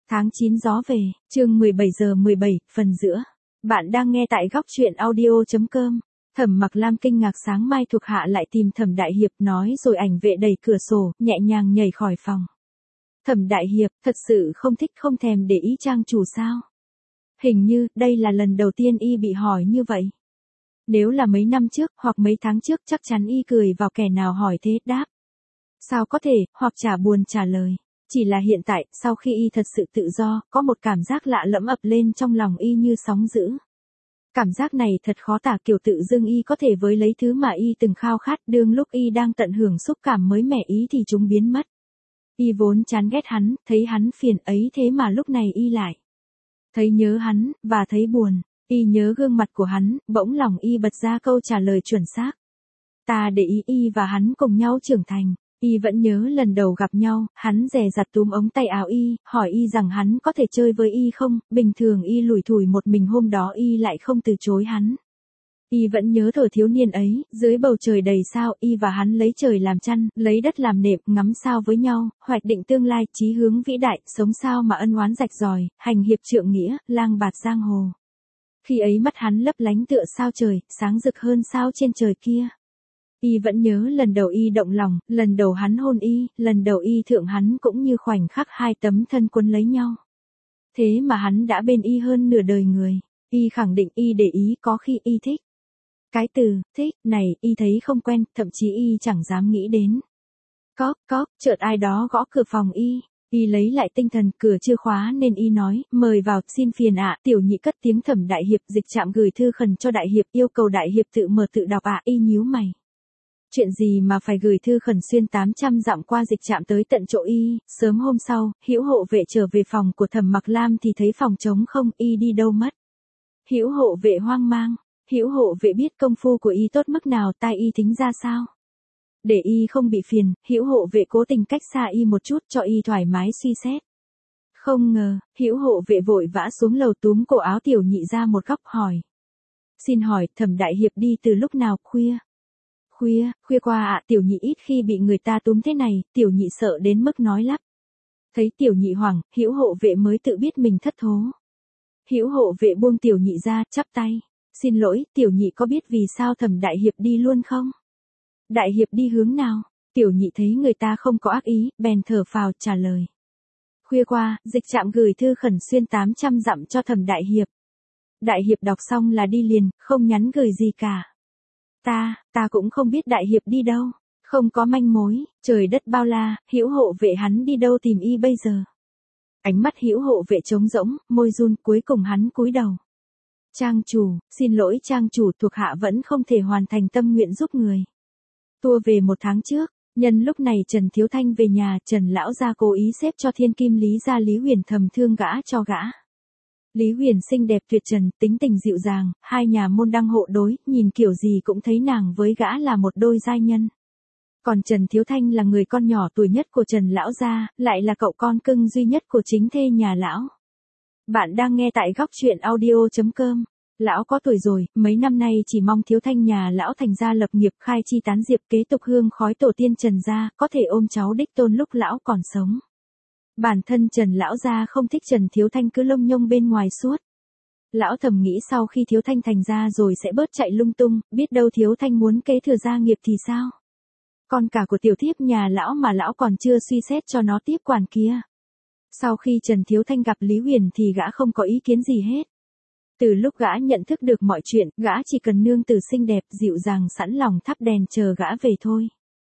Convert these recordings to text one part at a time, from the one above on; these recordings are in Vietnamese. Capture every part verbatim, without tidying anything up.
Tháng chín gió về, chương mười bảy giờ mười bảy, phần giữa. Bạn đang nghe tại góc truyện audio chấm com. Thẩm Mặc Lam kinh ngạc sáng mai thuộc hạ lại tìm Thẩm Đại Hiệp nói rồi ảnh vệ đẩy cửa sổ, nhẹ nhàng nhảy khỏi phòng. Thẩm Đại Hiệp, thật sự không thích không thèm để ý trang chủ sao? Hình như, đây là lần đầu tiên y bị hỏi như vậy. Nếu là mấy năm trước, hoặc mấy tháng trước chắc chắn y cười vào kẻ nào hỏi thế, đáp. Sao có thể, hoặc chả buồn trả lời. Chỉ là hiện tại, sau khi y thật sự tự do, có một cảm giác lạ lẫm ập lên trong lòng y như sóng dữ. Cảm giác này thật khó tả, kiểu tự dưng y có thể với lấy thứ mà y từng khao khát, đương lúc y đang tận hưởng xúc cảm mới mẻ ý thì chúng biến mất. Y vốn chán ghét hắn, thấy hắn phiền ấy thế mà lúc này y lại thấy nhớ hắn, và thấy buồn. Y nhớ gương mặt của hắn, bỗng lòng y bật ra câu trả lời chuẩn xác. Ta để ý y và hắn cùng nhau trưởng thành. Y vẫn nhớ lần đầu gặp nhau, hắn dè dặt túm ống tay áo y, hỏi y rằng hắn có thể chơi với y không, bình thường y lủi thủi một mình, hôm đó y lại không từ chối hắn. Y vẫn nhớ thuở thiếu niên ấy, dưới bầu trời đầy sao, y và hắn lấy trời làm chăn, lấy đất làm nệm, ngắm sao với nhau, hoạch định tương lai, chí hướng vĩ đại, sống sao mà ân oán rạch ròi, hành hiệp trượng nghĩa, lang bạt giang hồ. Khi ấy mắt hắn lấp lánh tựa sao trời, sáng rực hơn sao trên trời kia. Y vẫn nhớ lần đầu y động lòng, lần đầu hắn hôn y, lần đầu y thượng hắn, cũng như khoảnh khắc hai tấm thân quấn lấy nhau. Thế mà hắn đã bên y hơn nửa đời người. Y khẳng định y để ý, có khi y thích. Cái từ thích này y thấy không quen, thậm chí y chẳng dám nghĩ đến. Cóp cóp, chợt ai đó gõ cửa phòng y. Y lấy lại tinh thần, cửa chưa khóa nên y nói, mời vào, xin phiền ạ. Tiểu nhị cất tiếng. Thẩm Đại Hiệp, dịch trạm gửi thư khẩn cho Đại Hiệp, yêu cầu Đại Hiệp tự mở tự đọc ạ. Y nhíu mày. Chuyện gì mà phải gửi thư khẩn xuyên tám trăm dặm qua dịch trạm tới tận chỗ y? Sớm hôm sau, Hữu hộ vệ trở về phòng của Thẩm Mặc Lam thì thấy phòng trống không, y đi đâu mất. Hữu hộ vệ hoang mang. Hữu hộ vệ biết công phu của y tốt mức nào, tai y thính ra sao. Để y không bị phiền, Hữu hộ vệ cố tình cách xa y một chút cho y thoải mái suy xét. Không ngờ, Hữu hộ vệ vội vã xuống lầu túm cổ áo tiểu nhị ra một góc hỏi. Xin hỏi, Thẩm Đại Hiệp đi từ lúc nào? Khuya. Khuya, khuya qua ạ. Tiểu nhị ít khi bị người ta túm thế này, tiểu nhị sợ đến mức nói lắp. Thấy tiểu nhị hoảng, Hữu hộ vệ mới tự biết mình thất thố. Hữu hộ vệ buông tiểu nhị ra, chắp tay. Xin lỗi, tiểu nhị có biết vì sao Thẩm Đại Hiệp đi luôn không? Đại Hiệp đi hướng nào? Tiểu nhị thấy người ta không có ác ý, bèn thở phào trả lời. Khuya qua, dịch trạm gửi thư khẩn xuyên tám trăm dặm cho Thẩm Đại Hiệp. Đại Hiệp đọc xong là đi liền, không nhắn gửi gì cả. Ta, ta cũng không biết Đại Hiệp đi đâu, không có manh mối, trời đất bao la, Hữu hộ vệ hắn đi đâu tìm y bây giờ? Ánh mắt Hữu hộ vệ trống rỗng, môi run, cuối cùng hắn cúi đầu. Trang chủ, xin lỗi trang chủ, thuộc hạ vẫn không thể hoàn thành tâm nguyện giúp người. Tua về một tháng trước, nhân lúc này Trần Thiếu Thanh về nhà, Trần lão gia cố ý xếp cho thiên kim Lý gia Lý Huyền thầm thương gã cho gã. Lý Huyền xinh đẹp tuyệt trần, tính tình dịu dàng, hai nhà môn đăng hộ đối, nhìn kiểu gì cũng thấy nàng với gã là một đôi giai nhân. Còn Trần Thiếu Thanh là người con nhỏ tuổi nhất của Trần lão gia, lại là cậu con cưng duy nhất của chính thê nhà lão. Bạn đang nghe tại góc truyện audio chấm com. Lão có tuổi rồi, mấy năm nay chỉ mong Thiếu Thanh nhà lão thành gia lập nghiệp, khai chi tán diệp, kế tục hương khói tổ tiên Trần gia, có thể ôm cháu đích tôn lúc lão còn sống. Bản thân Trần lão gia không thích Trần Thiếu Thanh cứ lông nhông bên ngoài suốt. Lão thầm nghĩ sau khi Thiếu Thanh thành gia rồi sẽ bớt chạy lung tung, biết đâu Thiếu Thanh muốn kế thừa gia nghiệp thì sao? Con cả của tiểu thiếp nhà lão mà lão còn chưa suy xét cho nó tiếp quản kia. Sau khi Trần Thiếu Thanh gặp Lý Huyền thì gã không có ý kiến gì hết. Từ lúc gã nhận thức được mọi chuyện, gã chỉ cần nương tử xinh đẹp, dịu dàng sẵn lòng thắp đèn chờ gã về thôi.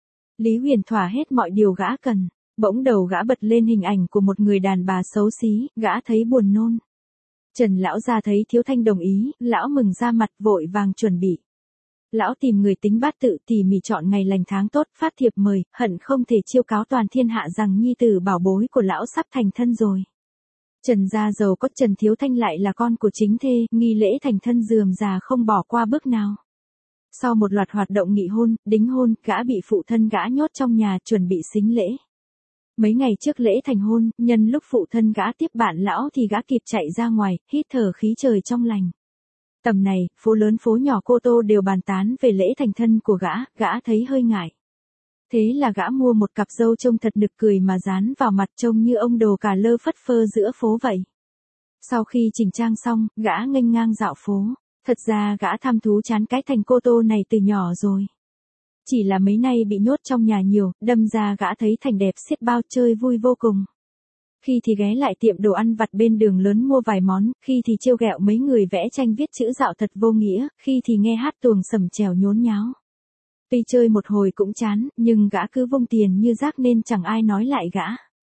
Lý Huyền thỏa hết mọi điều gã cần. Bỗng đầu gã bật lên hình ảnh của một người đàn bà xấu xí, gã thấy buồn nôn. Trần lão gia thấy Thiếu Thanh đồng ý, lão mừng ra mặt, vội vàng chuẩn bị. Lão tìm người tính bát tự, tỉ mỉ chọn ngày lành tháng tốt, phát thiệp mời, hận không thể chiêu cáo toàn thiên hạ rằng nhi tử bảo bối của lão sắp thành thân rồi. Trần gia giàu có, Trần Thiếu Thanh lại là con của chính thê, nghi lễ thành thân rườm rà không bỏ qua bước nào. Sau một loạt hoạt động nghị hôn, đính hôn, gã bị phụ thân gã nhốt trong nhà chuẩn bị sính lễ. Mấy ngày trước lễ thành hôn, nhân lúc phụ thân gã tiếp bạn lão thì gã kịp chạy ra ngoài, hít thở khí trời trong lành. Tầm này, phố lớn phố nhỏ Cô Tô đều bàn tán về lễ thành thân của gã, gã thấy hơi ngại. Thế là gã mua một cặp râu trông thật nực cười mà dán vào mặt trông như ông đồ cả lơ phất phơ giữa phố vậy. Sau khi chỉnh trang xong, gã nghênh ngang dạo phố. Thật ra gã tham thú chán cái thành Cô Tô này từ nhỏ rồi. Chỉ là mấy nay bị nhốt trong nhà nhiều, đâm ra gã thấy thành đẹp xiết bao, chơi vui vô cùng. Khi thì ghé lại tiệm đồ ăn vặt bên đường lớn mua vài món, khi thì trêu ghẹo mấy người vẽ tranh viết chữ dạo thật vô nghĩa, khi thì nghe hát tuồng sẩm trèo nhốn nháo. Tuy chơi một hồi cũng chán, nhưng gã cứ vung tiền như rác nên chẳng ai nói lại gã.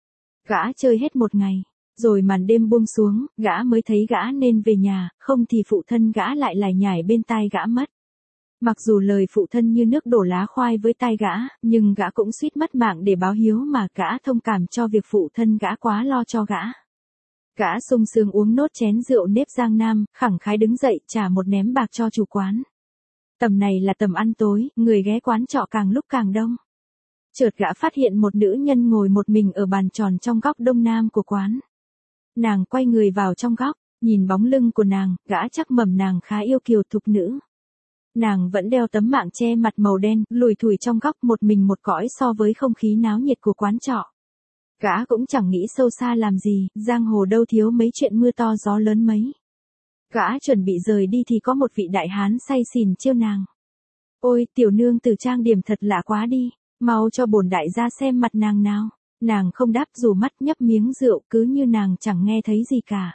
Gã chơi hết một ngày, rồi màn đêm buông xuống, gã mới thấy gã nên về nhà, không thì phụ thân gã lại lải nhải bên tai gã mất. Mặc dù lời phụ thân như nước đổ lá khoai với tai gã, nhưng gã cũng suýt mất mạng để báo hiếu mà gã thông cảm cho việc phụ thân gã quá lo cho gã. Gã sung sướng uống nốt chén rượu nếp Giang Nam, khẳng khái đứng dậy trả một ném bạc cho chủ quán. Tầm này là tầm ăn tối, người ghé quán trọ càng lúc càng đông. Chợt gã phát hiện một nữ nhân ngồi một mình ở bàn tròn trong góc đông nam của quán. Nàng quay người vào trong góc, nhìn bóng lưng của nàng, gã chắc mẩm nàng khá yêu kiều thục nữ. Nàng vẫn đeo tấm mạng che mặt màu đen, lùi thủi trong góc một mình một cõi so với không khí náo nhiệt của quán trọ. Gã cũng chẳng nghĩ sâu xa làm gì, giang hồ đâu thiếu mấy chuyện mưa to gió lớn mấy. Gã chuẩn bị rời đi thì có một vị đại hán say xỉn trêu nàng. Ôi, tiểu nương tử trang điểm thật lạ quá đi, mau cho bổn đại gia xem mặt nàng nào. Nàng không đáp dù mắt nhấp miếng rượu cứ như nàng chẳng nghe thấy gì cả.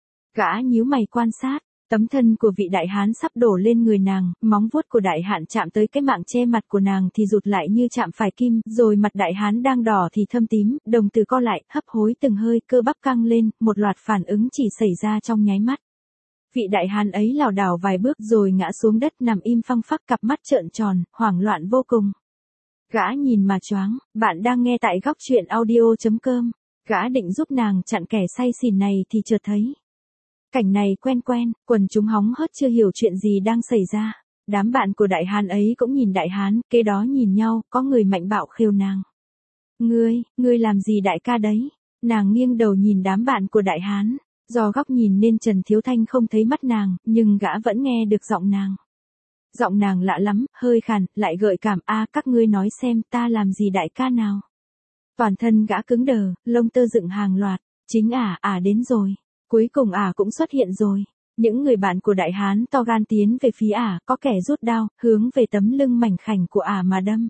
Gã nhíu mày quan sát, tấm thân của vị đại hán sắp đổ lên người nàng, móng vuốt của đại hán chạm tới cái mạng che mặt của nàng thì rụt lại như chạm phải kim, rồi mặt đại hán đang đỏ thì thâm tím, đồng tử co lại, hấp hối từng hơi, cơ bắp căng lên, một loạt phản ứng chỉ xảy ra trong nháy mắt. Vị đại hán ấy lảo đảo vài bước rồi ngã xuống đất nằm im phăng phắc, cặp mắt trợn tròn, hoảng loạn vô cùng. Gã nhìn mà choáng. Bạn đang nghe tại góc truyện audio chấm com. Gã định giúp nàng chặn kẻ say xỉn này thì chợt thấy cảnh này quen quen, quần chúng hóng hớt chưa hiểu chuyện gì đang xảy ra. Đám bạn của đại hán ấy cũng nhìn đại hán, kế đó nhìn nhau, có người mạnh bạo khêu nàng. Ngươi, ngươi làm gì đại ca đấy? Nàng nghiêng đầu nhìn đám bạn của đại hán. Do góc nhìn nên Trần Thiếu Thanh không thấy mắt nàng, nhưng gã vẫn nghe được giọng nàng. Giọng nàng lạ lắm, hơi khàn, lại gợi cảm. A, các ngươi nói xem ta làm gì đại ca nào? Toàn thân gã cứng đờ, lông tơ dựng hàng loạt. Chính ả, ả đến rồi. Cuối cùng ả cũng xuất hiện rồi. Những người bạn của đại hán to gan tiến về phía ả, có kẻ rút đao, hướng về tấm lưng mảnh khảnh của ả mà đâm.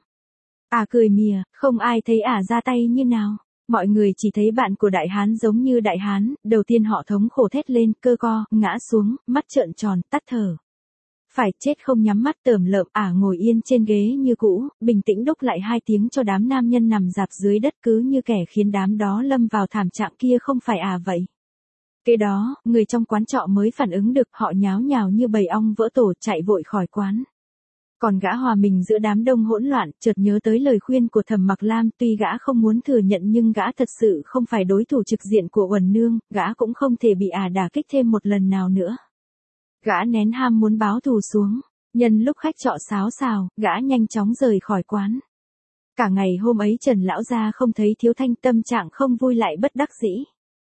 Ả cười mỉa, không ai thấy ả ra tay như nào. Mọi người chỉ thấy bạn của đại hán giống như đại hán, đầu tiên họ thống khổ thét lên, cơ co, ngã xuống, mắt trợn tròn, tắt thở. Phải chết không nhắm mắt tởm lợm, ả ngồi yên trên ghế như cũ, bình tĩnh đúc lại hai tiếng cho đám nam nhân nằm rạp dưới đất cứ như kẻ khiến đám đó lâm vào thảm trạng kia không phải ả vậy. Kế đó, người trong quán trọ mới phản ứng được, họ nháo nhào như bầy ong vỡ tổ chạy vội khỏi quán. Còn gã hòa mình giữa đám đông hỗn loạn, chợt nhớ tới lời khuyên của Thẩm Mặc Lam, tuy gã không muốn thừa nhận nhưng gã thật sự không phải đối thủ trực diện của Uẩn Nương, gã cũng không thể bị ả đả kích thêm một lần nào nữa. Gã nén ham muốn báo thù xuống, nhân lúc khách trọ xáo xào, gã nhanh chóng rời khỏi quán. Cả ngày hôm ấy Trần lão gia không thấy Thiếu Thanh, tâm trạng không vui lại bất đắc dĩ.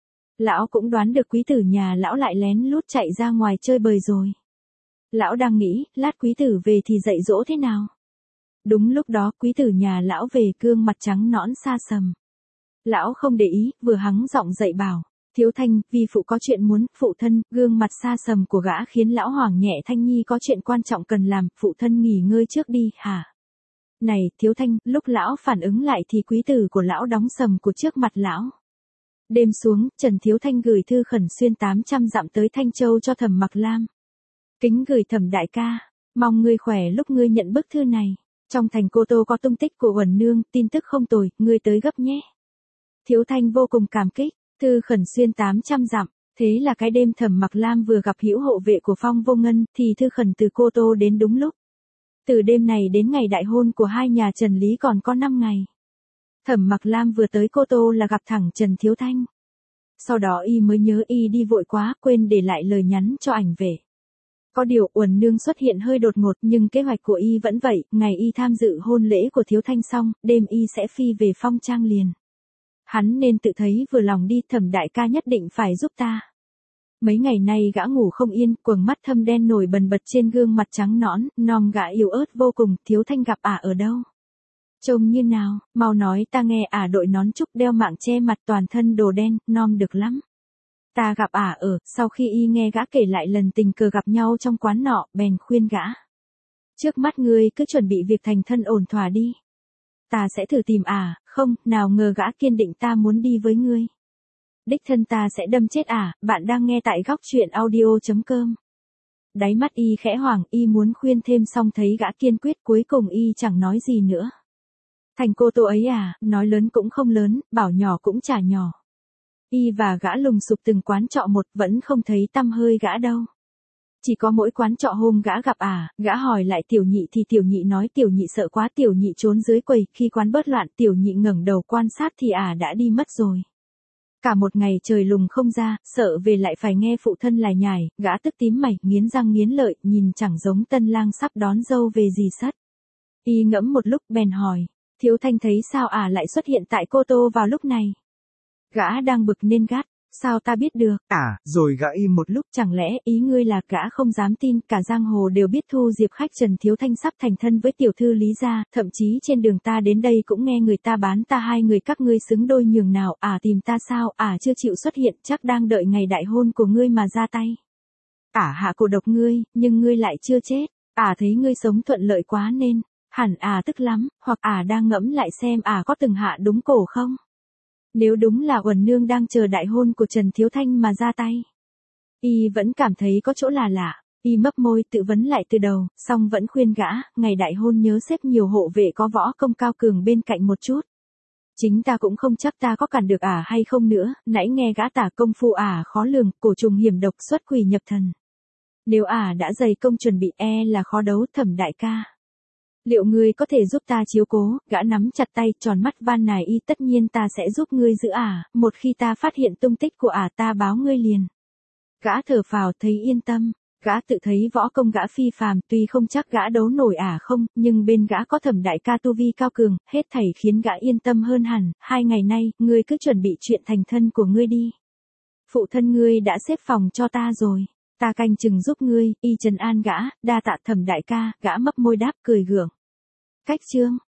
Lão cũng đoán được quý tử nhà lão lại lén lút chạy ra ngoài chơi bời rồi. Lão đang nghĩ, lát quý tử về thì dạy dỗ thế nào? Đúng lúc đó, quý tử nhà lão về, gương mặt trắng nõn xa sầm. Lão không để ý, vừa hắng giọng dậy bảo, Thiếu Thanh, vi phụ có chuyện muốn, phụ thân. Gương mặt xa sầm của gã khiến lão hoảng nhẹ, Thanh nhi có chuyện quan trọng cần làm, phụ thân nghỉ ngơi trước đi, hả? Này, Thiếu Thanh, lúc lão phản ứng lại thì quý tử của lão đóng sầm của trước mặt lão. Đêm xuống, Trần Thiếu Thanh gửi thư khẩn xuyên tám trăm dặm tới Thanh Châu cho Thẩm Mặc Lam. Kính gửi Thẩm đại ca, mong ngươi khỏe lúc ngươi nhận bức thư này. Trong thành Cô Tô có tung tích của Uẩn Nương, tin tức không tồi, ngươi tới gấp nhé. Thiếu Thanh vô cùng cảm kích, thư khẩn xuyên tám trăm dặm. Thế là cái đêm Thẩm Mặc Lam vừa gặp hữu hộ vệ của Phong Vô Ngân, thì thư khẩn từ Cô Tô đến đúng lúc. Từ đêm này đến ngày đại hôn của hai nhà Trần Lý còn có năm ngày. Thẩm Mặc Lam vừa tới Cô Tô là gặp thẳng Trần Thiếu Thanh. Sau đó y mới nhớ y đi vội quá, quên để lại lời nhắn cho ảnh về. Có điều Uẩn Nương xuất hiện hơi đột ngột, nhưng kế hoạch của y vẫn vậy, ngày y tham dự hôn lễ của Thiếu Thanh xong, đêm y sẽ phi về Phong Trang liền. Hắn nên tự thấy vừa lòng đi, Thẩm đại ca nhất định phải giúp ta. Mấy ngày nay gã ngủ không yên, quầng mắt thâm đen nổi bần bật trên gương mặt trắng nõn, non gã yếu ớt vô cùng. Thiếu Thanh gặp ả ở đâu? Trông như nào, mau nói ta nghe. Ả đội nón trúc đeo mạng che mặt toàn thân đồ đen, nom được lắm. Ta gặp ả ở, sau khi y nghe gã kể lại lần tình cờ gặp nhau trong quán nọ, bèn khuyên gã. Trước mắt ngươi cứ chuẩn bị việc thành thân ổn thỏa đi. Ta sẽ thử tìm ả, không, nào ngờ gã kiên định ta muốn đi với ngươi. Đích thân ta sẽ đâm chết ả. Bạn đang nghe tại góc truyện audio chấm com. Đáy mắt y khẽ hoảng, y muốn khuyên thêm xong thấy gã kiên quyết, cuối cùng y chẳng nói gì nữa. Thành cô tô ấy à, nói lớn cũng không lớn, bảo nhỏ cũng chả nhỏ. Y và gã lùng sục từng quán trọ một, vẫn không thấy tăm hơi gã đâu. Chỉ có mỗi quán trọ hôm gã gặp ả, gã hỏi lại tiểu nhị thì tiểu nhị nói tiểu nhị sợ quá, tiểu nhị trốn dưới quầy. Khi quán bớt loạn, tiểu nhị ngẩng đầu quan sát thì ả đã đi mất rồi. Cả một ngày trời lùng không ra, sợ về lại phải nghe phụ thân lải nhải, gã tức tím mày, nghiến răng nghiến lợi, nhìn chẳng giống tân lang sắp đón dâu về gì sất. Y ngẫm một lúc bèn hỏi, Thiếu Thanh thấy sao ả lại xuất hiện tại Cô Tô vào lúc này? Gã đang bực nên gắt, sao ta biết được? À, rồi gã im một lúc. Chẳng lẽ ý ngươi là gã không dám tin, cả giang hồ đều biết Thu Diệp khách Trần Thiếu Thanh sắp thành thân với tiểu thư Lý gia, thậm chí trên đường ta đến đây cũng nghe người ta bán ta hai người các ngươi xứng đôi nhường nào. Ả tìm ta sao? Ả chưa chịu xuất hiện, chắc đang đợi ngày đại hôn của ngươi mà ra tay. Ả hạ cổ độc ngươi, nhưng ngươi lại chưa chết. Ả thấy ngươi sống thuận lợi quá nên, hẳn Ả tức lắm, hoặc Ả đang ngẫm lại xem Ả có từng hạ đúng cổ không? Nếu đúng là Uẩn Nương đang chờ đại hôn của Trần Thiếu Thanh mà ra tay. Y vẫn cảm thấy có chỗ là lạ, y mấp môi tự vấn lại từ đầu, song vẫn khuyên gã, ngày đại hôn nhớ xếp nhiều hộ vệ có võ công cao cường bên cạnh một chút. Chính ta cũng không chắc ta có cản được Ả hay không nữa, nãy nghe gã tả công phu Ả khó lường, cổ trùng hiểm độc xuất quỷ nhập thần. Nếu Ả đã dày công chuẩn bị e là khó đấu. Thẩm đại ca, liệu ngươi có thể giúp ta chiếu cố? Gã nắm chặt tay, tròn mắt van nài y, tất nhiên ta sẽ giúp ngươi giữ Ả, một khi ta phát hiện tung tích của Ả ta báo ngươi liền. Gã thở phào thấy yên tâm, gã tự thấy võ công gã phi phàm, tuy không chắc gã đấu nổi Ả không, nhưng bên gã có Thẩm đại ca tu vi cao cường, hết thảy khiến gã yên tâm hơn hẳn. Hai ngày nay, ngươi cứ chuẩn bị chuyện thành thân của ngươi đi. Phụ thân ngươi đã xếp phòng cho ta rồi. Ta canh chừng giúp ngươi. Y trấn an gã, đa tạ Thẩm đại ca. Gã mấp môi đáp cười gượng. Cách chương